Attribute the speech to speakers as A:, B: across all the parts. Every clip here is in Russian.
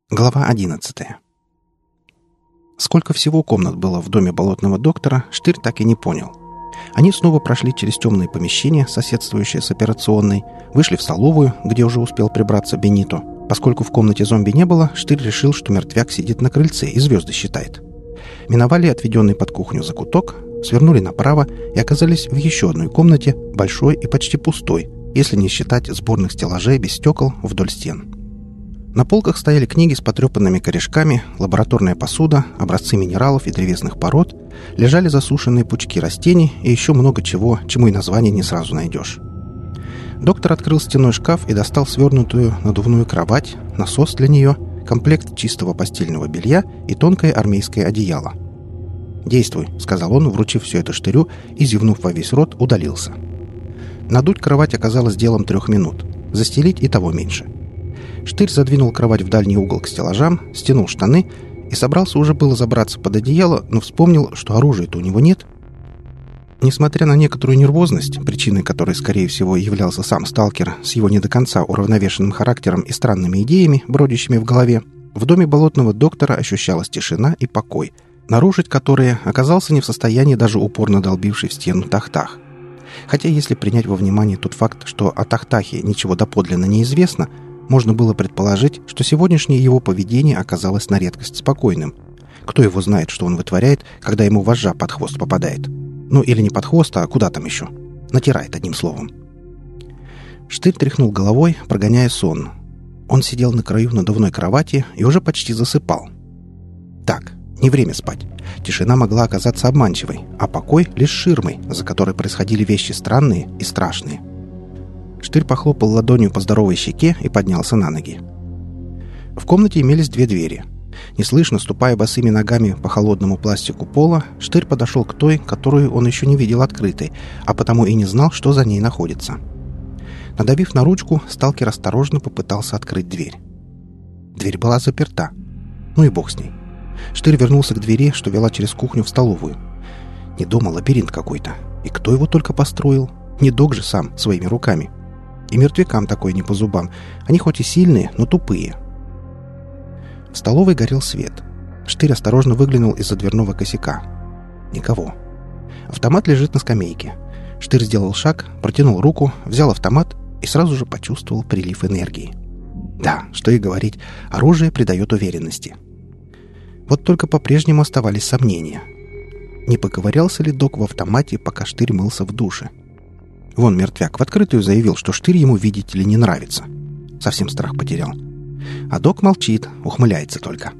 A: Глава 11. Сколько всего комнат было в доме болотного доктора, Штырь так и не понял. Они снова прошли через темные помещения, соседствующие с операционной, вышли в столовую, где уже успел прибраться Бенито. Поскольку в комнате зомби не было, Штырь решил, что мертвяк сидит на крыльце и звезды считает. Миновали отведенный под кухню закуток, свернули направо и оказались в еще одной комнате, большой и почти пустой, если не считать сборных стеллажей без стекол вдоль стен. На полках стояли книги с потрепанными корешками, лабораторная посуда, образцы минералов и древесных пород, лежали засушенные пучки растений и еще много чего, чему и название не сразу найдешь. Доктор открыл стенной шкаф и достал свернутую надувную кровать, насос для нее, комплект чистого постельного белья и тонкое армейское одеяло. «Действуй», — сказал он, вручив все это Штырю и, зевнув во весь рот, удалился. Надуть кровать оказалось делом 3 минут, застелить и того меньше. Штырь задвинул кровать в дальний угол к стеллажам, стянул штаны и собрался уже было забраться под одеяло, но вспомнил, что оружия-то у него нет. Несмотря на некоторую нервозность, причиной которой, скорее всего, являлся сам сталкер с его не до конца уравновешенным характером и странными идеями, бродящими в голове, в доме болотного доктора ощущалась тишина и покой, нарушить которые оказался не в состоянии даже упорно долбивший в стену Тахтах. Хотя, если принять во внимание тот факт, что о Тахтахе ничего доподлинно неизвестно, можно было предположить, что сегодняшнее его поведение оказалось на редкость спокойным. Кто его знает, что он вытворяет, когда ему вожжа под хвост попадает? Ну, или не под хвост, а куда там еще? Натирает, одним словом. Штырь тряхнул головой, прогоняя сон. Он сидел на краю надувной кровати и уже почти засыпал. Так, не время спать. Тишина могла оказаться обманчивой, а покой — лишь ширмой, за которой происходили вещи странные и страшные. Штырь похлопал ладонью по здоровой щеке и поднялся на ноги. В комнате имелись 2 двери. Неслышно, ступая босыми ногами по холодному пластику пола, Штырь подошел к той, которую он еще не видел открытой, а потому и не знал, что за ней находится. Надавив на ручку, сталкер осторожно попытался открыть дверь. Дверь была заперта. Ну и бог с ней. Штырь вернулся к двери, что вела через кухню в столовую. Не дома, лабиринт какой-то. И кто его только построил? Не дог же сам, своими руками. И мертвякам такое не по зубам. Они хоть и сильные, но тупые. В столовой горел свет. Штырь осторожно выглянул из-за дверного косяка. Никого. Автомат лежит на скамейке. Штырь сделал шаг, протянул руку, взял автомат и сразу же почувствовал прилив энергии. Да, что и говорить, оружие придает уверенности. Вот только по-прежнему оставались сомнения. Не поковырялся ли док в автомате, пока Штырь мылся в душе? Вон мертвяк в открытую заявил, что Штырь ему, видите ли, не нравится. Совсем страх потерял. А док молчит, ухмыляется только.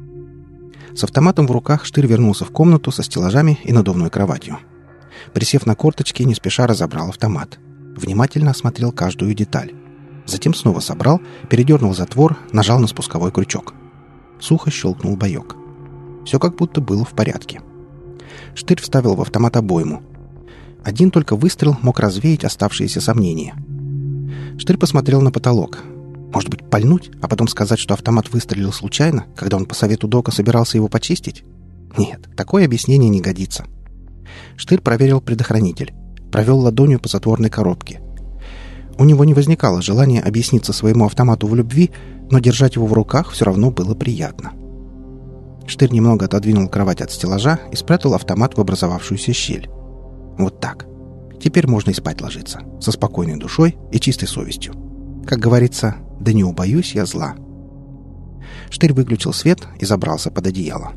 A: С автоматом в руках Штырь вернулся в комнату со стеллажами и надувной кроватью. Присев на корточки, не спеша разобрал автомат. Внимательно осмотрел каждую деталь. Затем снова собрал, передернул затвор, нажал на спусковой крючок. Сухо щелкнул боек. Все как будто было в порядке. Штырь вставил в автомат обойму. Один только выстрел мог развеять оставшиеся сомнения. Штырь посмотрел на потолок. Может быть, пальнуть, а потом сказать, что автомат выстрелил случайно, когда он по совету дока собирался его почистить? Нет, такое объяснение не годится. Штырь проверил предохранитель. Провел ладонью по затворной коробке. У него не возникало желания объясниться своему автомату в любви, но держать его в руках все равно было приятно. Штырь немного отодвинул кровать от стеллажа и спрятал автомат в образовавшуюся щель. Вот так. Теперь можно и спать ложиться. Со спокойной душой и чистой совестью. Как говорится, да не убоюсь я зла. Штырь выключил свет и забрался под одеяло.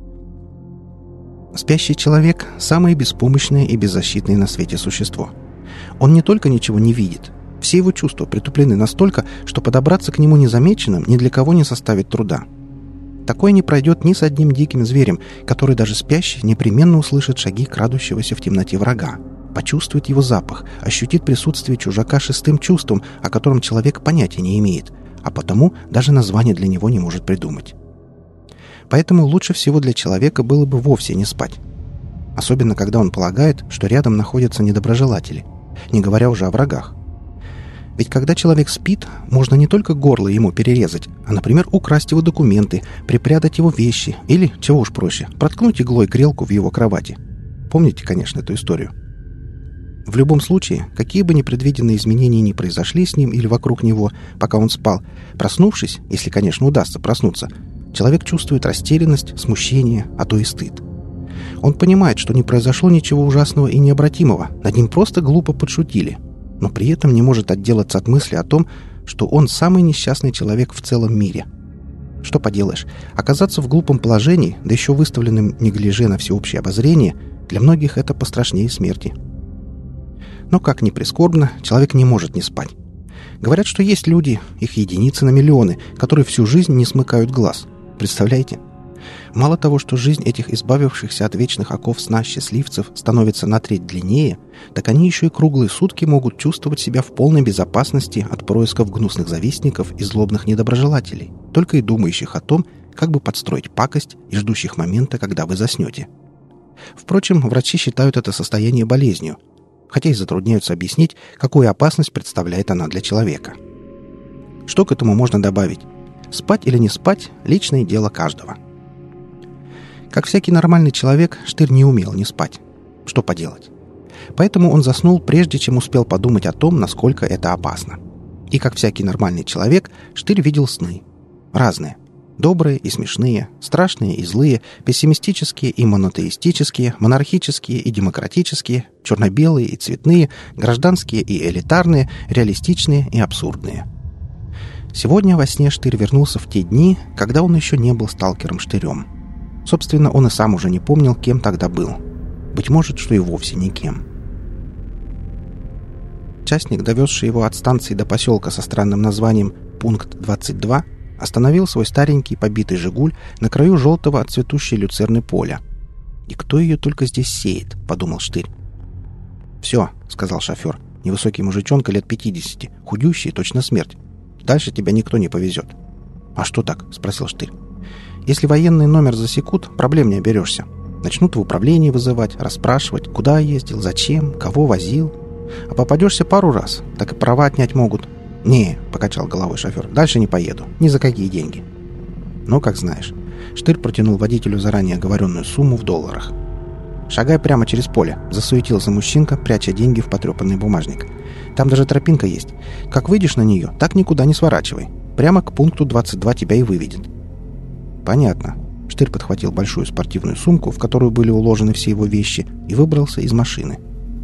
A: Спящий человек – самое беспомощное и беззащитное на свете существо. Он не только ничего не видит. Все его чувства притуплены настолько, что подобраться к нему незамеченным ни для кого не составит труда. Такое не пройдет ни с одним диким зверем, который даже спящий непременно услышит шаги крадущегося в темноте врага, почувствует его запах, ощутит присутствие чужака 6-м чувством, о котором человек понятия не имеет, а потому даже название для него не может придумать. Поэтому лучше всего для человека было бы вовсе не спать. Особенно, когда он полагает, что рядом находятся недоброжелатели, не говоря уже о врагах. Ведь когда человек спит, можно не только горло ему перерезать, а, например, украсть его документы, припрятать его вещи или, чего уж проще, проткнуть иглой грелку в его кровати. Помните, конечно, эту историю? В любом случае, какие бы непредвиденные изменения ни произошли с ним или вокруг него, пока он спал, проснувшись, если, конечно, удастся проснуться, человек чувствует растерянность, смущение, а то и стыд. Он понимает, что не произошло ничего ужасного и необратимого, над ним просто глупо подшутили, но при этом не может отделаться от мысли о том, что он самый несчастный человек в целом мире. Что поделаешь, оказаться в глупом положении, да еще выставленным неглиже на всеобщее обозрение, для многих это пострашнее смерти. Но, как ни прискорбно, человек не может не спать. Говорят, что есть люди, их единицы на миллионы, которые всю жизнь не смыкают глаз. Представляете? Мало того, что жизнь этих избавившихся от вечных оков сна счастливцев становится на треть длиннее, так они еще и круглые сутки могут чувствовать себя в полной безопасности от происков гнусных завистников и злобных недоброжелателей, только и думающих о том, как бы подстроить пакость и ждущих момента, когда вы заснете. Впрочем, врачи считают это состояние болезнью, хотя и затрудняются объяснить, какую опасность представляет она для человека. Что к этому можно добавить? Спать или не спать – личное дело каждого. Как всякий нормальный человек, Штырь не умел не спать. Что поделать? Поэтому он заснул, прежде чем успел подумать о том, насколько это опасно. И как всякий нормальный человек, Штырь видел сны. Разные. Добрые и смешные, страшные и злые, пессимистические и монотеистические, монархические и демократические, черно-белые и цветные, гражданские и элитарные, реалистичные и абсурдные. Сегодня во сне Штырь вернулся в те дни, когда он еще не был сталкером-штырем. Собственно, он и сам уже не помнил, кем тогда был. Быть может, что и вовсе никем. Частник, довезший его от станции до поселка со странным названием «Пункт 22», остановил свой старенький побитый «Жигуль» на краю желтого от цветущей люцерны поля. «И кто ее только здесь сеет?» — подумал Штырь. «Все», — сказал шофер, невысокий мужичонка лет 50, худющий, точно смерть. «Дальше тебя никто не повезет». «А что так?» — спросил Штырь. «Если военный номер засекут, проблем не оберешься. Начнут в управлении вызывать, расспрашивать, куда ездил, зачем, кого возил. А попадешься пару раз, так и права отнять могут». «Не», — покачал головой шофер, — «дальше не поеду. Ни за какие деньги». «Ну, как знаешь». Штырь протянул водителю заранее оговоренную сумму в долларах. «Шагай прямо через поле», — засуетился мужчинка, пряча деньги в потрепанный бумажник. «Там даже тропинка есть. Как выйдешь на нее, так никуда не сворачивай. Прямо к пункту 22 тебя и выведет». «Понятно». Штырь подхватил большую спортивную сумку, в которую были уложены все его вещи, и выбрался из машины.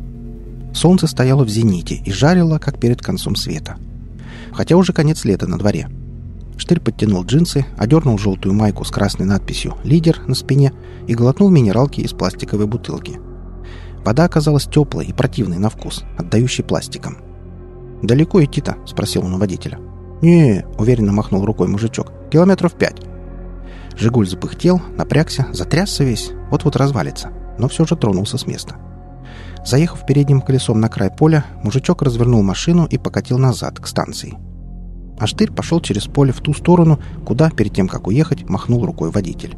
A: Солнце стояло в зените и жарило, как перед концом света. Хотя уже конец лета на дворе. Штырь подтянул джинсы, одернул желтую майку с красной надписью «Лидер» на спине и глотнул минералки из пластиковой бутылки. Вода оказалась теплой и противной на вкус, отдающей пластиком. «Далеко идти-то?» — спросил он у водителя. «Не», — уверенно махнул рукой мужичок, — «километров 5». «Жигуль» запыхтел, напрягся, затрясся весь, вот-вот развалится, но все же тронулся с места. Заехав передним колесом на край поля, мужичок развернул машину и покатил назад, к станции. А Штырь пошел через поле в ту сторону, куда, перед тем, как уехать, махнул рукой водитель.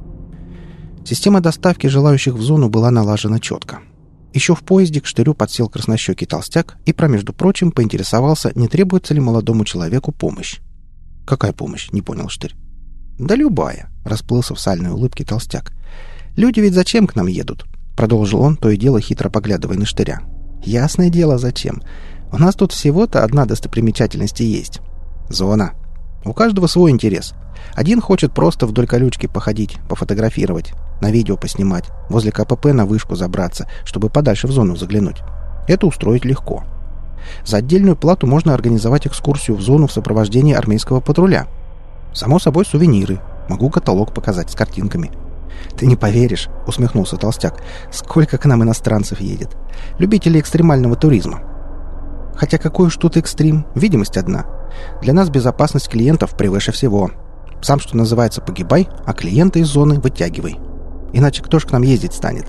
A: Система доставки желающих в зону была налажена четко. Еще в поезде к Штырю подсел краснощекий толстяк и, между прочим, поинтересовался, не требуется ли молодому человеку помощь. «Какая помощь?» — не понял Штырь. «Да любая», — расплылся в сальной улыбке толстяк. «Люди ведь зачем к нам едут?» — продолжил он, то и дело хитро поглядывая на Штыря. «Ясное дело, зачем. У нас тут всего-то одна достопримечательность и есть. Зона. У каждого свой интерес. Один хочет просто вдоль колючки походить, пофотографировать, на видео поснимать, возле КПП на вышку забраться, чтобы подальше в зону заглянуть. Это устроить легко. За отдельную плату можно организовать экскурсию в зону в сопровождении армейского патруля. Само собой, сувениры. Могу каталог показать с картинками». «Ты не поверишь», — усмехнулся толстяк, — «сколько к нам иностранцев едет. Любителей экстремального туризма. Хотя какой уж тут экстрим, видимость одна. Для нас безопасность клиентов превыше всего. Сам, что называется, погибай, а клиента из зоны вытягивай. Иначе кто ж к нам ездить станет?»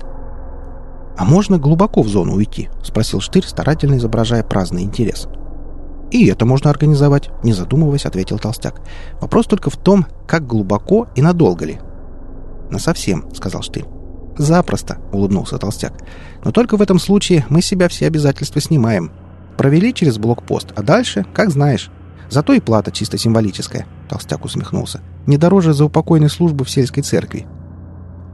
A: «А можно глубоко в зону уйти?» — спросил Штырь, старательно изображая праздный интерес. «И это можно организовать», — не задумываясь, ответил толстяк. «Вопрос только в том, как глубоко и надолго ли». «Насовсем», — сказал Штырь. «Запросто», — улыбнулся толстяк. «Но только в этом случае мы с себя все обязательства снимаем. Провели через блокпост, а дальше, как знаешь. Зато и плата чисто символическая», — толстяк усмехнулся. «Не дороже заупокойной службы в сельской церкви».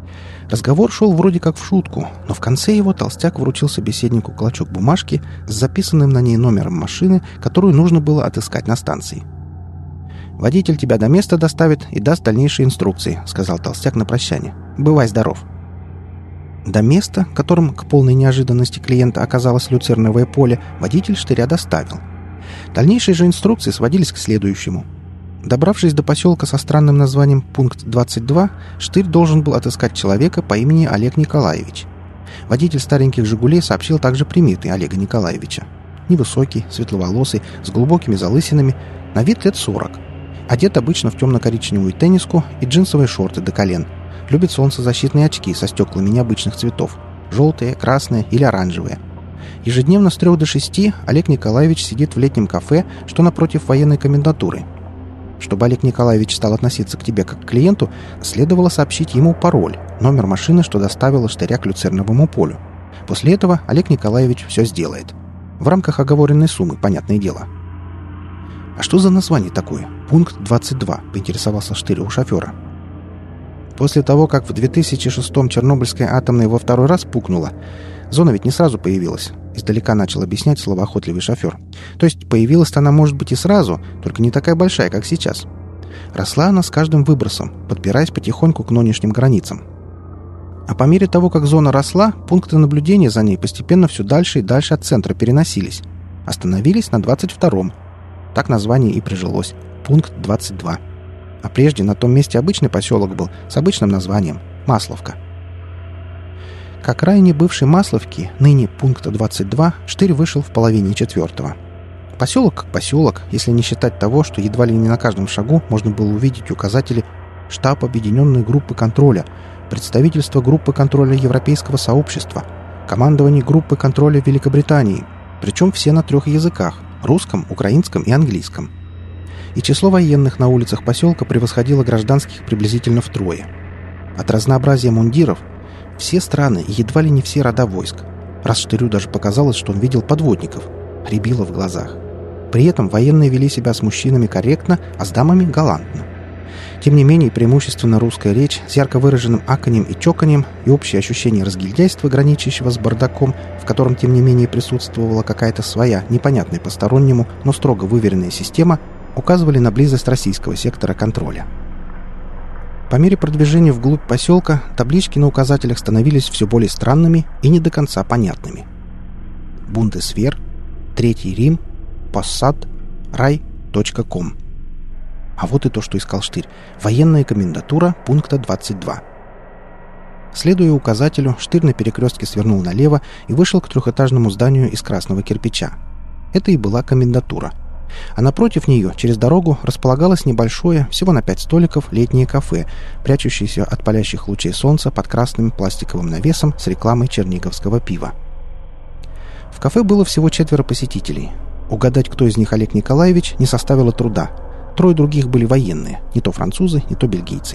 A: Разговор шел вроде как в шутку, но в конце его толстяк вручил собеседнику клочок бумажки с записанным на ней номером машины, которую нужно было отыскать на станции. «Водитель тебя до места доставит и даст дальнейшие инструкции», — сказал толстяк на прощание. «Бывай здоров». До места, которым к полной неожиданности клиента оказалось люцерновое поле, водитель штыря доставил. Дальнейшие же инструкции сводились к следующему. Добравшись до поселка со странным названием «Пункт 22», штырь должен был отыскать человека по имени Олег Николаевич. Водитель стареньких «Жигулей» сообщил также приметы Олега Николаевича. Невысокий, светловолосый, с глубокими залысинами, на вид лет 40. Одет обычно в темно-коричневую тенниску и джинсовые шорты до колен. Любит солнцезащитные очки со стеклами необычных цветов. Желтые, красные или оранжевые. Ежедневно с 3 до 6 Олег Николаевич сидит в летнем кафе, что напротив военной комендатуры. Чтобы Олег Николаевич стал относиться к тебе как к клиенту, следовало сообщить ему пароль, номер машины, что доставила штыря к люцерновому полю. После этого Олег Николаевич все сделает. В рамках оговоренной суммы, понятное дело. «А что за название такое? Пункт 22», — поинтересовался штырь у шофера. После того, как в 2006-м Чернобыльская атомная во второй раз пукнула, зона ведь не сразу появилась. Издалека начал объяснять словоохотливый шофер. То есть появилась-то она, может быть, и сразу, только не такая большая, как сейчас. Росла она с каждым выбросом, подбираясь потихоньку к нынешним границам. А по мере того, как зона росла, пункты наблюдения за ней постепенно все дальше и дальше от центра переносились. Остановились на 22-м. Так название и прижилось. Пункт 22. А прежде на том месте обычный поселок был с обычным названием – Масловка. К окраине бывшей Масловки, ныне пункта 22, штырь вышел в половине 4-го. Поселок как поселок, если не считать того, что едва ли не на каждом шагу можно было увидеть указатели «Штаб Объединенной группы контроля», «Представительство группы контроля Европейского сообщества», «Командование группы контроля Великобритании», причем все на 3 языках – русском, украинском и английском. И число военных на улицах поселка превосходило гражданских приблизительно втрое. От разнообразия мундиров все страны и едва ли не все рода войск. Раз штырю даже показалось, что он видел подводников. Рябило в глазах. При этом военные вели себя с мужчинами корректно, а с дамами галантно. Тем не менее, преимущественно русская речь с ярко выраженным аканьем и чоканьем и общее ощущение разгильдяйства, граничащего с бардаком, в котором, тем не менее, присутствовала какая-то своя, непонятная постороннему, но строго выверенная система, указывали на близость российского сектора контроля. По мере продвижения вглубь поселка таблички на указателях становились все более странными и не до конца понятными. Бундесвер, Третий Рим, Поссад, Рай.ком. А вот и то, что искал штырь. Военная комендатура пункта 22. Следуя указателю, штырь на перекрестке свернул налево и вышел к 3-этажному зданию из красного кирпича. Это и была комендатура. А напротив нее, через дорогу, располагалось небольшое, всего на 5 столиков, летнее кафе, прячущееся от палящих лучей солнца под красным пластиковым навесом с рекламой черниговского пива. В кафе было всего 4 посетителей. Угадать, кто из них Олег Николаевич, не составило труда. 3 других были военные, не то французы, не то бельгийцы.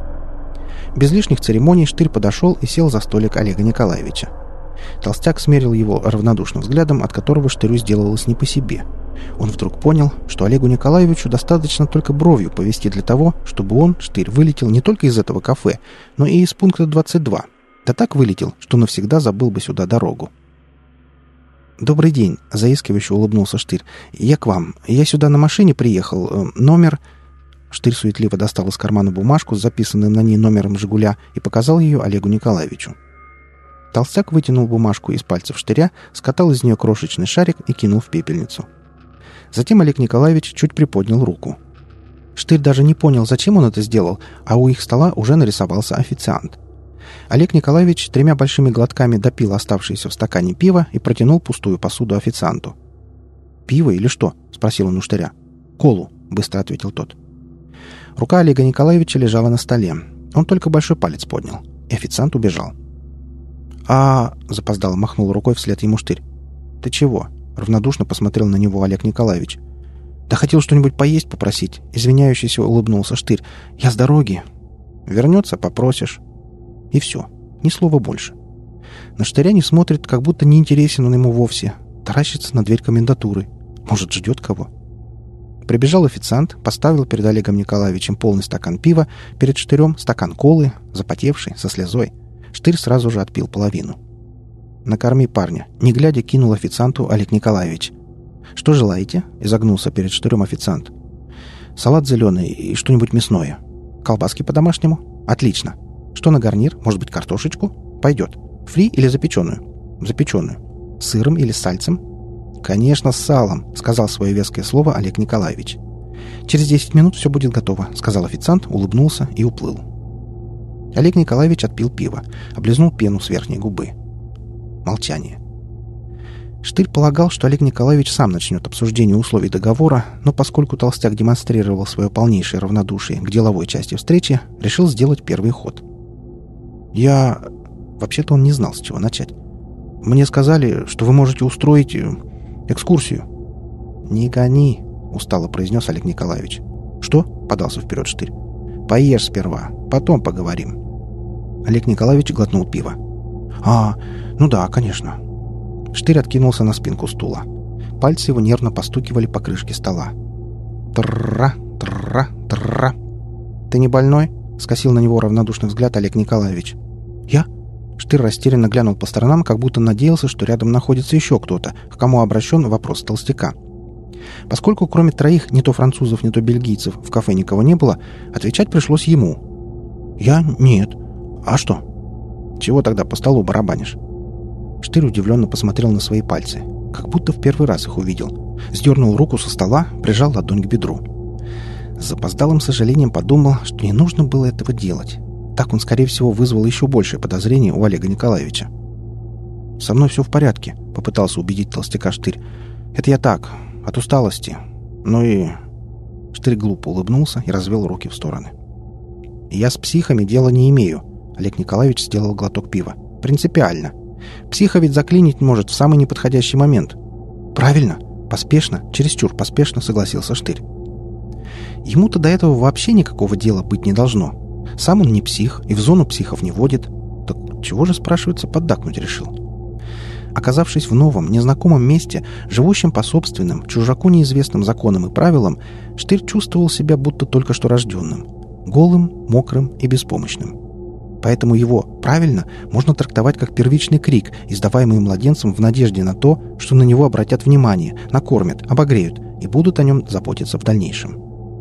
A: Без лишних церемоний штырь подошел и сел за столик Олега Николаевича. Толстяк смерил его равнодушным взглядом, от которого штырю сделалось не по себе. Он вдруг понял, что Олегу Николаевичу достаточно только бровью повести для того, чтобы он, штырь, вылетел не только из этого кафе, но и из пункта 22. Да так вылетел, что навсегда забыл бы сюда дорогу. «Добрый день», — заискивающе улыбнулся штырь. «Я к вам. Я сюда на машине приехал. Номер...» Штырь суетливо достал из кармана бумажку с записанным на ней номером «Жигуля» и показал ее Олегу Николаевичу. Толстяк вытянул бумажку из пальцев штыря, скатал из нее крошечный шарик и кинул в пепельницу. Затем Олег Николаевич чуть приподнял руку. Штырь даже не понял, зачем он это сделал, а у их стола уже нарисовался официант. Олег Николаевич 3 большими глотками допил оставшееся в стакане пива и протянул пустую посуду официанту. «Пиво или что?» — спросил он у штыря. «Колу», — быстро ответил тот. Рука Олега Николаевича лежала на столе. Он только большой палец поднял, и официант убежал. Запоздало махнул рукой вслед ему штырь. «Ты чего?» — равнодушно посмотрел на него Олег Николаевич. «Да хотел что-нибудь поесть попросить», — извиняющийся улыбнулся штырь. «Я с дороги». «Вернется, попросишь». И все. Ни слова больше. На штыря не смотрит, как будто не интересен он ему вовсе. Таращится на дверь комендатуры. Может, ждет кого? Прибежал официант, поставил перед Олегом Николаевичем полный стакан пива, перед штырем стакан колы, запотевший, со слезой. Штырь сразу же отпил половину. «Накорми парня», — не глядя кинул официанту Олег Николаевич. «Что желаете?» — изогнулся перед Штырем официант. «Салат зеленый и что-нибудь мясное. Колбаски по-домашнему? Отлично. Что на гарнир? Может быть, картошечку? Пойдет. Фри или запеченную?» «Запеченную. С сыром или с сальцем?» «Конечно, с салом», — сказал свое веское слово Олег Николаевич. «Через 10 минут все будет готово», — сказал официант, улыбнулся и уплыл. Олег Николаевич отпил пиво, облизнул пену с верхней губы. Молчание. Штырь полагал, что Олег Николаевич сам начнет обсуждение условий договора, но поскольку толстяк демонстрировал свое полнейшее равнодушие к деловой части встречи, решил сделать первый ход. Вообще-то он не знал, с чего начать. «Мне сказали, что вы можете устроить экскурсию». «Не гони», — устало произнес Олег Николаевич. «Что?» — подался вперед Штырь. «Поешь сперва, потом поговорим». Олег Николаевич глотнул пиво. Ну да, конечно». Штырь откинулся на спинку стула. Пальцы его нервно постукивали по крышке стола. «Тра, тра, тра». «Ты не больной?» — скосил на него равнодушный взгляд Олег Николаевич. «Я?» Штырь растерянно глянул по сторонам, как будто надеялся, что рядом находится еще кто-то, к кому обращен вопрос толстяка. Поскольку кроме троих, не то французов, не то бельгийцев, в кафе никого не было, отвечать пришлось ему. «Я? Нет. А что?» «Чего тогда по столу барабанишь?» Штырь удивленно посмотрел на свои пальцы, как будто в первый раз их увидел. Сдернул руку со стола, прижал ладонь к бедру. С запоздалым сожалением подумал, что не нужно было этого делать. Так он, скорее всего, вызвал еще большее подозрение у Олега Николаевича. «Со мной все в порядке», — попытался убедить толстяка Штырь. «Это я так, от усталости. Ну и...» Штырь глупо улыбнулся и развел руки в стороны. «Я с психами дела не имею», — Олег Николаевич сделал глоток пива. «Принципиально. Психа ведь заклинить может в самый неподходящий момент». «Правильно. Поспешно, чересчур поспешно», — согласился Штырь. Ему-то до этого вообще никакого дела быть не должно. Сам он не псих и в зону психов не водит. Так чего же, спрашивается, поддакнуть решил? Оказавшись в новом, незнакомом месте, живущем по собственным, чужаку неизвестным законам и правилам, Штырь чувствовал себя будто только что рожденным. Голым, мокрым и беспомощным. Поэтому его «правильно» можно трактовать как первичный крик, издаваемый младенцем в надежде на то, что на него обратят внимание, накормят, обогреют и будут о нем заботиться в дальнейшем.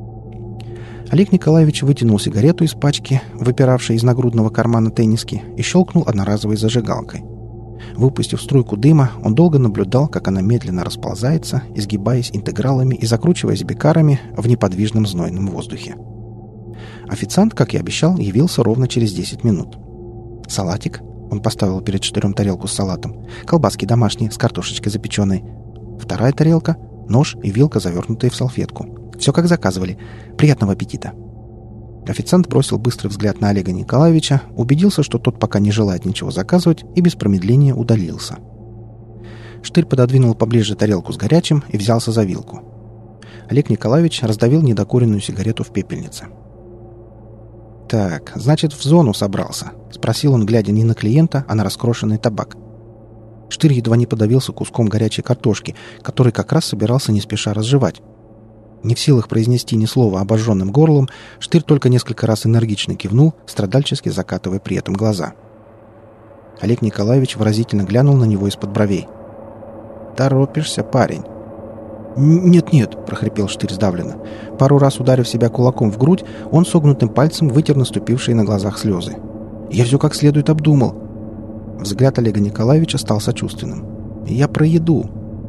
A: Олег Николаевич вытянул сигарету из пачки, выпиравшей из нагрудного кармана тенниски, и щелкнул одноразовой зажигалкой. Выпустив струйку дыма, он долго наблюдал, как она медленно расползается, изгибаясь интегралами и закручиваясь бикарами в неподвижном знойном воздухе. Официант, как и обещал, явился ровно через 10 минут. «Салатик?» — он поставил перед Штырем тарелку с салатом. «Колбаски домашние, с картошечкой запеченной. Вторая тарелка — нож и вилка, завернутые в салфетку. Все как заказывали. Приятного аппетита!» Официант бросил быстрый взгляд на Олега Николаевича, убедился, что тот пока не желает ничего заказывать, и без промедления удалился. Штырь пододвинул поближе тарелку с горячим и взялся за вилку. Олег Николаевич раздавил недокуренную сигарету в пепельнице. «Так, значит, в зону собрался?» — спросил он, глядя не на клиента, а на раскрошенный табак. Штырь едва не подавился куском горячей картошки, который как раз собирался не спеша разжевать. Не в силах произнести ни слова обожженным горлом, Штырь только несколько раз энергично кивнул, страдальчески закатывая при этом глаза. Олег Николаевич выразительно глянул на него из-под бровей. «Торопишься, парень?» «Нет-нет», — прохрипел Штырь сдавленно. Пару раз ударив себя кулаком в грудь, он согнутым пальцем вытер наступившие на глазах слезы. «Я все как следует обдумал». Взгляд Олега Николаевича стал сочувственным. «Я про еду».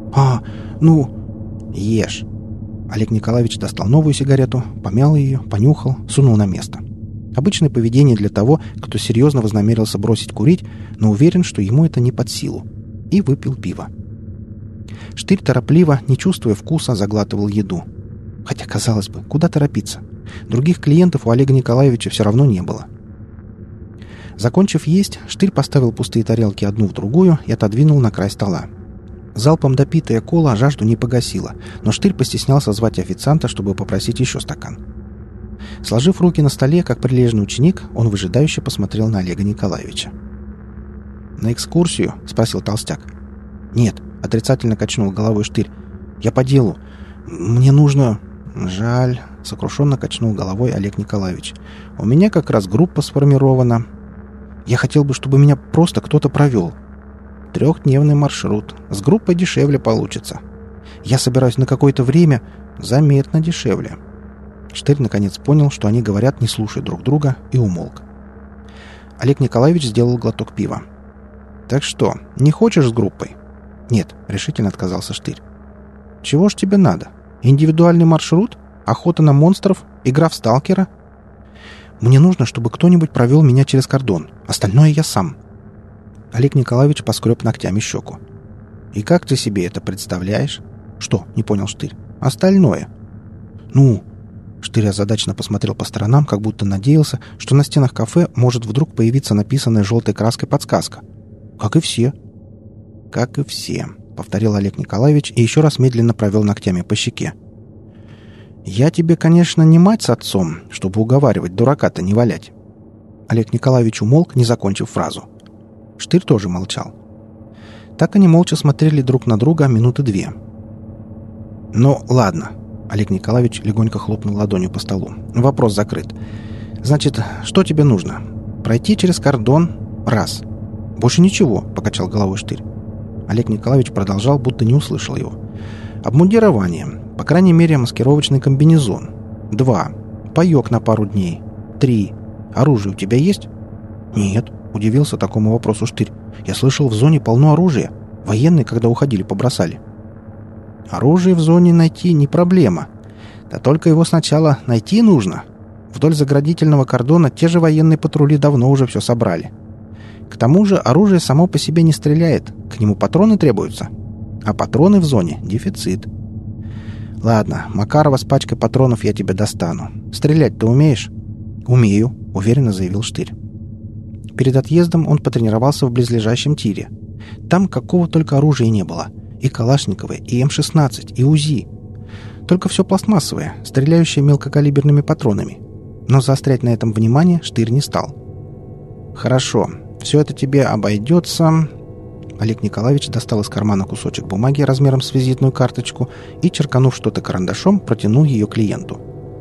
A: «Ешь». Олег Николаевич достал новую сигарету, помял ее, понюхал, сунул на место. Обычное поведение для того, кто серьезно вознамерился бросить курить, но уверен, что ему это не под силу. И выпил пиво. Штырь торопливо, не чувствуя вкуса, заглатывал еду. Хотя, казалось бы, куда торопиться? Других клиентов у Олега Николаевича все равно не было. Закончив есть, Штырь поставил пустые тарелки одну в другую и отодвинул на край стола. Залпом допитая кола жажду не погасила, но Штырь постеснялся звать официанта, чтобы попросить еще стакан. Сложив руки на столе, как прилежный ученик, он выжидающе посмотрел на Олега Николаевича. «На экскурсию?» — спросил толстяк. «Нет», — отрицательно качнул головой Штырь. «Я по делу. Мне нужно...» «Жаль», — сокрушенно качнул головой Олег Николаевич. «У меня как раз группа сформирована». Я хотел бы, чтобы меня просто кто-то провел. 3-дневный маршрут. С группой дешевле получится. Я собираюсь на какое-то время, заметно дешевле». Штырь наконец понял, что они говорят, не слушая друг друга, и умолк. Олег Николаевич сделал глоток пива. «Так что, не хочешь с группой?» «Нет», — решительно отказался Штырь. «Чего ж тебе надо? Индивидуальный маршрут? Охота на монстров? Игра в сталкера?» «Мне нужно, чтобы кто-нибудь провел меня через кордон. Остальное я сам». Олег Николаевич поскреб ногтями щеку. «И как ты себе это представляешь?» «Что?» — не понял Штырь. «Остальное». «Ну...» Штырь озадаченно посмотрел по сторонам, как будто надеялся, что на стенах кафе может вдруг появиться написанная желтой краской подсказка. «Как и все». «Как и все», — повторил Олег Николаевич и еще раз медленно провел ногтями по щеке. «Я тебе, конечно, не мать с отцом, чтобы уговаривать дурака-то не валять». Олег Николаевич умолк, не закончив фразу. Штырь тоже молчал. Так они молча смотрели друг на друга минуты 2. «Ну, ладно», — Олег Николаевич легонько хлопнул ладонью по столу. «Вопрос закрыт. Значит, что тебе нужно? Пройти через кордон? Раз. Больше ничего», — покачал головой Штырь. Олег Николаевич продолжал, будто не услышал его. «Обмундирование. По крайней мере, маскировочный комбинезон. 2. Паёк на пару дней. 3. Оружие у тебя есть?» «Нет», — удивился такому вопросу Штырь. «Я слышал, в зоне полно оружия. Военные, когда уходили, побросали». «Оружие в зоне найти не проблема. Да только его сначала найти нужно. Вдоль заградительного кордона те же военные патрули давно уже все собрали. К тому же оружие само по себе не стреляет. К нему патроны требуются. А патроны в зоне — дефицит. Ладно, Макарова с пачкой патронов я тебе достану. Стрелять ты умеешь?» «Умею», — уверенно заявил Штырь. Перед отъездом он потренировался в близлежащем тире. Там какого только оружия не было. И калашниковые, и М-16, и УЗИ. Только все пластмассовое, стреляющее мелкокалиберными патронами. Но заострять на этом внимание Штырь не стал. «Хорошо, все это тебе обойдется...» Олег Николаевич достал из кармана кусочек бумаги размером с визитную карточку и, черканув что-то карандашом, протянул ее клиенту.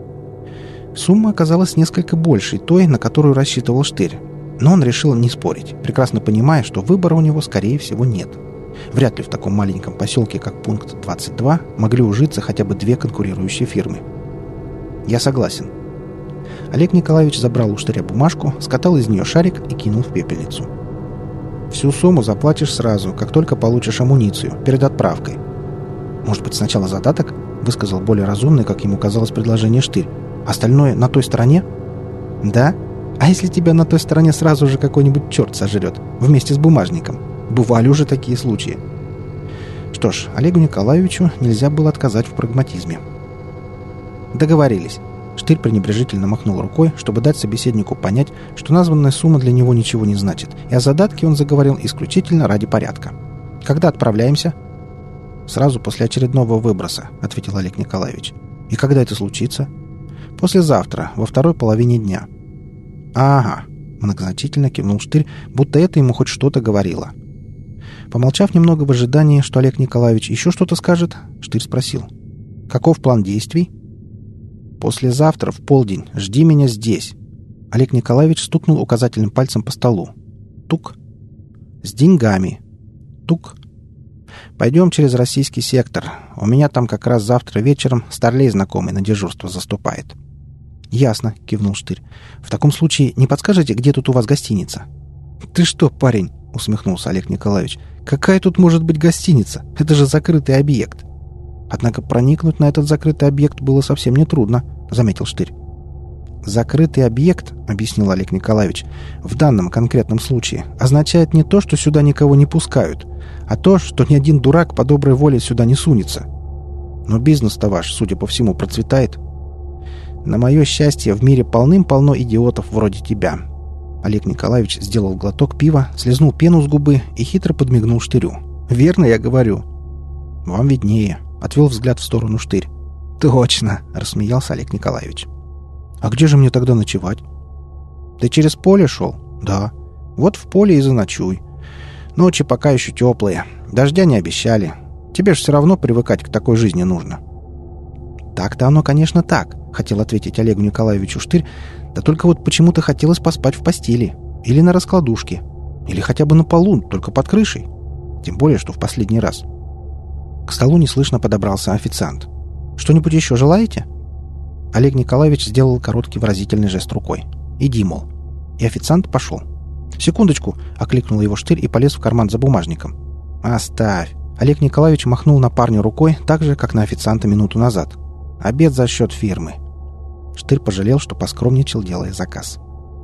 A: Сумма оказалась несколько большей той, на которую рассчитывал Штырь. Но он решил не спорить, прекрасно понимая, что выбора у него, скорее всего, нет. Вряд ли в таком маленьком поселке, как пункт 22, могли ужиться хотя бы 2 конкурирующие фирмы. «Я согласен». Олег Николаевич забрал у Штыря бумажку, скатал из нее шарик и кинул в пепельницу. «Всю сумму заплатишь сразу, как только получишь амуницию, перед отправкой». «Может быть, сначала задаток?» — высказал более разумный, как ему казалось, предложение Штырь. «Остальное на той стороне?» «Да? А если тебя на той стороне сразу же какой-нибудь черт сожрет, вместе с бумажником? Бывали уже такие случаи». Что ж, Олегу Николаевичу нельзя было отказать в прагматизме. «Договорились». Штырь пренебрежительно махнул рукой, чтобы дать собеседнику понять, что названная сумма для него ничего не значит, и о задатке он заговорил исключительно ради порядка. «Когда отправляемся?» «Сразу после очередного выброса», — ответил Олег Николаевич. «И когда это случится?» «Послезавтра, во второй половине дня». «Ага», — многозначительно кивнул Штырь, будто это ему хоть что-то говорило. Помолчав немного в ожидании, что Олег Николаевич еще что-то скажет, Штырь спросил: «Каков план действий?» «Послезавтра в полдень. Жди меня здесь». Олег Николаевич стукнул указательным пальцем по столу. Тук. «С деньгами». Тук. «Пойдем через российский сектор. У меня там как раз завтра вечером старлей знакомый на дежурство заступает». «Ясно», — кивнул Штырь. «В таком случае не подскажете, где тут у вас гостиница?» «Ты что, парень?» — усмехнулся Олег Николаевич. «Какая тут может быть гостиница? Это же закрытый объект». «Однако проникнуть на этот закрытый объект было совсем нетрудно», — заметил Штырь. «Закрытый объект», — объяснил Олег Николаевич, «в данном конкретном случае означает не то, что сюда никого не пускают, а то, что ни один дурак по доброй воле сюда не сунется. Но бизнес-то ваш, судя по всему, процветает. На мое счастье, в мире полным-полно идиотов вроде тебя». Олег Николаевич сделал глоток пива, слезнул пену с губы и хитро подмигнул Штырю. «Верно я говорю?» «Вам виднее», — отвел взгляд в сторону Штырь. «Точно!» — рассмеялся Олег Николаевич. «А где же мне тогда ночевать?» «Ты через поле шел?» «Да». «Вот в поле и заночуй. Ночи пока еще теплые. Дождя не обещали. Тебе же все равно привыкать к такой жизни нужно». «Так-то оно, конечно, так», — хотел ответить Олегу Николаевичу Штырь, да только вот почему-то хотелось поспать в постели. Или на раскладушке. Или хотя бы на полу, только под крышей. Тем более, что в последний раз. К столу неслышно подобрался официант. «Что-нибудь еще желаете?» Олег Николаевич сделал короткий выразительный жест рукой. «Иди, мол». И официант пошел. «Секундочку!» — окликнул его Штырь и полез в карман за бумажником. «Оставь!» Олег Николаевич махнул на парня рукой, так же, как на официанта минуту назад. «Обед за счет фирмы». Штырь пожалел, что поскромничал, делая заказ.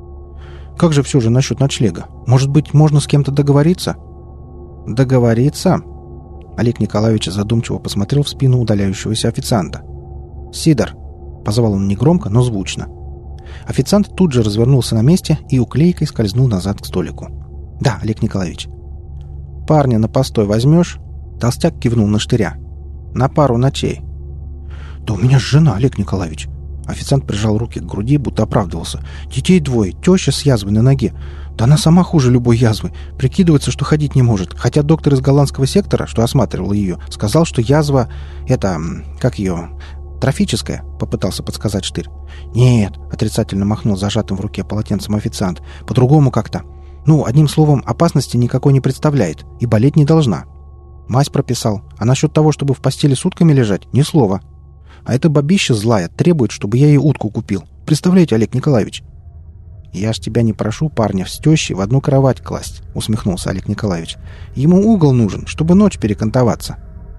A: «Как же все же насчет ночлега? Может быть, можно с кем-то договориться?» «Договориться?» Олег Николаевич задумчиво посмотрел в спину удаляющегося официанта. «Сидор!» — позвал он негромко, но звучно. Официант тут же развернулся на месте и уклейкой скользнул назад к столику. «Да, Олег Николаевич». «Парня на постой возьмешь?» Толстяк кивнул на Штыря. «На пару ночей». «Да у меня ж жена, Олег Николаевич». Официант прижал руки к груди, будто оправдывался. «Детей двое, теща с язвой на ноге. Да она сама хуже любой язвы. Прикидывается, что ходить не может. Хотя доктор из голландского сектора, что осматривал ее, сказал, что язва... Это... Как ее... Трофическая», — попытался подсказать Штырь. «Нет», — отрицательно махнул зажатым в руке полотенцем официант. «По-другому как-то. Ну, одним словом, опасности никакой не представляет. И болеть не должна. Мазь прописал. А насчет того, чтобы в постели сутками лежать, ни слова. А эта бабища злая требует, чтобы я ей утку купил. Представляете, Олег Николаевич?» «Я ж тебя не прошу парня с тещей в одну кровать класть», — усмехнулся Олег Николаевич. «Ему угол нужен, чтобы ночь перекантоваться».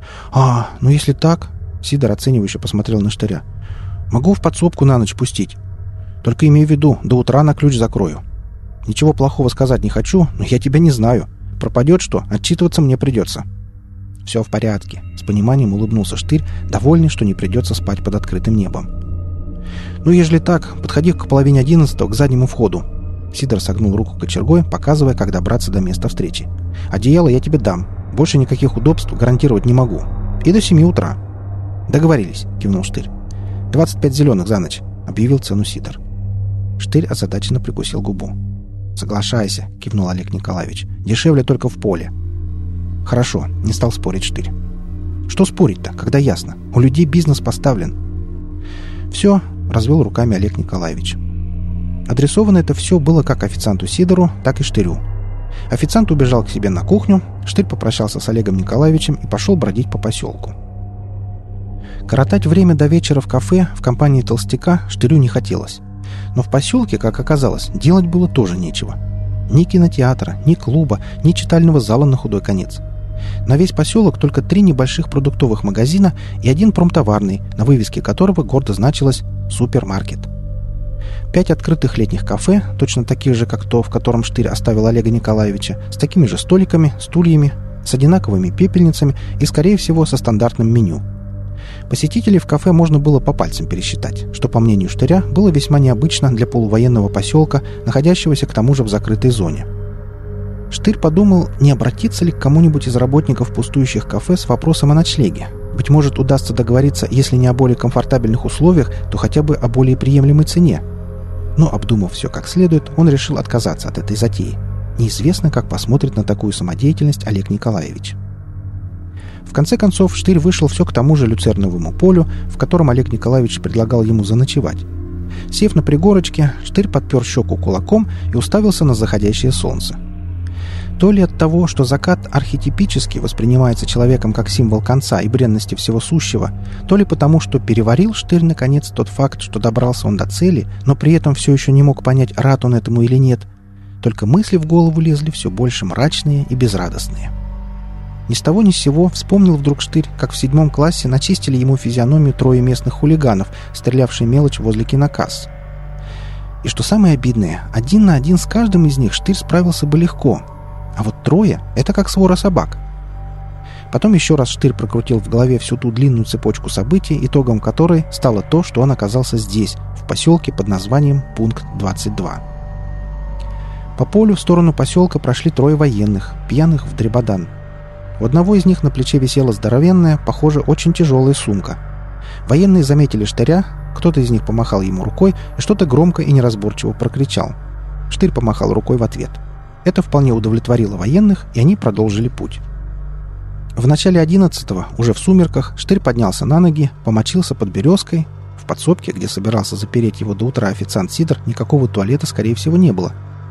A: «А, ну если так...» — Сидор оценивающе посмотрел на Штыря. «Могу в подсобку на ночь пустить. Только имей в виду, до утра на ключ закрою. Ничего плохого сказать не хочу, но я тебя не знаю. Пропадет что, отчитываться мне придется». «Все в порядке», — с пониманием улыбнулся Штырь, довольный, что не придется спать под открытым небом. «Ну, ежели так, подходи к 10:30 к заднему входу». Сидор согнул руку кочергой, показывая, как добраться до места встречи. «Одеяло я тебе дам. Больше никаких удобств гарантировать не могу. И до 7 утра». «Договорились», — кивнул Штырь. 25 зеленых за ночь», — объявил цену Сидор. Штырь озадаченно прикусил губу. «Соглашайся», — кивнул Олег Николаевич. «Дешевле только в поле». «Хорошо», — не стал спорить Штырь. «Что спорить-то, когда ясно? У людей бизнес поставлен». «Все», — развел руками Олег Николаевич. Адресовано это все было как официанту Сидору, так и Штырю. Официант убежал к себе на кухню, Штырь попрощался с Олегом Николаевичем и пошел бродить по поселку. Коротать время до вечера в кафе в компании толстяка Штырю не хотелось. Но в поселке, как оказалось, делать было тоже нечего. Ни кинотеатра, ни клуба, ни читального зала на худой конец. На весь поселок только 3 небольших продуктовых магазина и 1 промтоварный, на вывеске которого гордо значилось «Супермаркет». 5 открытых летних кафе, точно таких же, как то, в котором Штырь оставил Олега Николаевича, с такими же столиками, стульями, с одинаковыми пепельницами и, скорее всего, со стандартным меню. Посетителей в кафе можно было по пальцам пересчитать, что, по мнению Штыря, было весьма необычно для полувоенного поселка, находящегося к тому же в закрытой зоне. Штырь подумал, не обратиться ли к кому-нибудь из работников пустующих кафе с вопросом о ночлеге. Быть может, удастся договориться, если не о более комфортабельных условиях, то хотя бы о более приемлемой цене. Но, обдумав все как следует, он решил отказаться от этой затеи. Неизвестно, как посмотрит на такую самодеятельность Олег Николаевич. В конце концов, Штырь вышел все к тому же люцерновому полю, в котором Олег Николаевич предлагал ему заночевать. Сев на пригорочке, Штырь подпер щеку кулаком и уставился на заходящее солнце. То ли от того, что закат архетипически воспринимается человеком как символ конца и бренности всего сущего, то ли потому, что переварил Штырь наконец тот факт, что добрался он до цели, но при этом все еще не мог понять, рад он этому или нет. Только мысли в голову лезли все больше мрачные и безрадостные. Ни с того ни с сего вспомнил вдруг Штырь, как в 7 классе начистили ему физиономию 3 местных хулиганов, стрелявшие мелочь возле кинокасс. И что самое обидное, 1 на 1 с каждым из них Штырь справился бы легко. А вот 3 — это как свора собак. Потом еще раз Штырь прокрутил в голове всю ту длинную цепочку событий, итогом которой стало то, что он оказался здесь, в поселке под названием Пункт 22. По полю в сторону поселка прошли 3 военных, пьяных в дребодан. У одного из них на плече висела здоровенная, похоже, очень тяжелая сумка. Военные заметили Штыря, кто-то из них помахал ему рукой и что-то громко и неразборчиво прокричал. Штырь помахал рукой в ответ. Это вполне удовлетворило военных, и они продолжили путь. В начале 11-го, уже в сумерках, Штырь поднялся на ноги, помочился под березкой. В подсобке, где собирался запереть его до утра официант Сидор, никакого туалета, скорее всего, не было.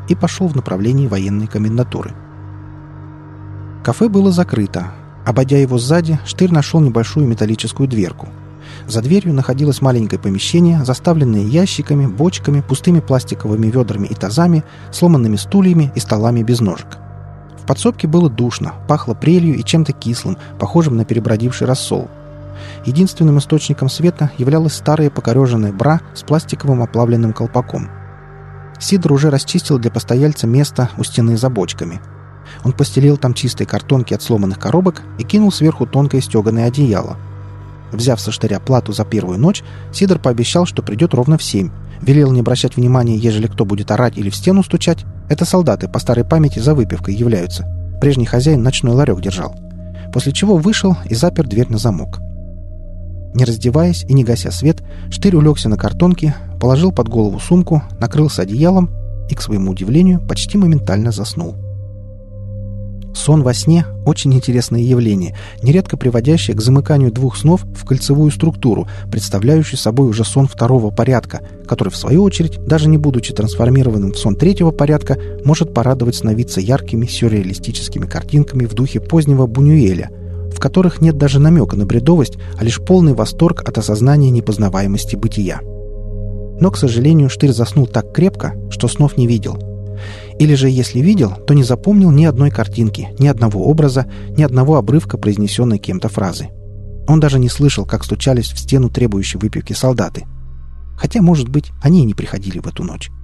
A: и пошел в направлении военной комендатуры. Кафе было закрыто. Обойдя его сзади, Штырь нашел небольшую металлическую дверку. За дверью находилось маленькое помещение, заставленное ящиками, бочками, пустыми пластиковыми ведрами и тазами, сломанными стульями и столами без ножек. В подсобке было душно, пахло прелью и чем-то кислым, похожим на перебродивший рассол. Единственным источником света являлась старая покореженная бра с пластиковым оплавленным колпаком. Сидор уже расчистил для постояльца место у стены за бочками. Он постелил там чистые картонки от сломанных коробок и кинул сверху тонкое стеганое одеяло. Взяв со Штыря плату за первую ночь, Сидор пообещал, что придет ровно в 7. Велел не обращать внимания, ежели кто будет орать или в стену стучать. Это солдаты по старой памяти за выпивкой являются. Прежний хозяин ночной ларек держал. После чего вышел и запер дверь на замок. Не раздеваясь и не гася свет, Штырь улегся на картонке, положил под голову сумку, накрылся одеялом и, к своему удивлению, почти моментально заснул. Сон во сне – очень интересное явление, нередко приводящее к замыканию двух снов в кольцевую структуру, представляющую собой уже сон второго порядка, который, в свою очередь, даже не будучи трансформированным в сон третьего порядка, может порадовать сновидца яркими сюрреалистическими картинками в духе позднего Бунюэля, в которых нет даже намека на бредовость, а лишь полный восторг от осознания непознаваемости бытия. Но, к сожалению, Штырь заснул так крепко, что снов не видел. Или же, если видел, то не запомнил ни одной картинки, ни одного образа, ни одного обрывка произнесенной кем-то фразы. Он даже не слышал, как стучались в стену требующие выпивки солдаты. Хотя, может быть, они и не приходили в эту ночь.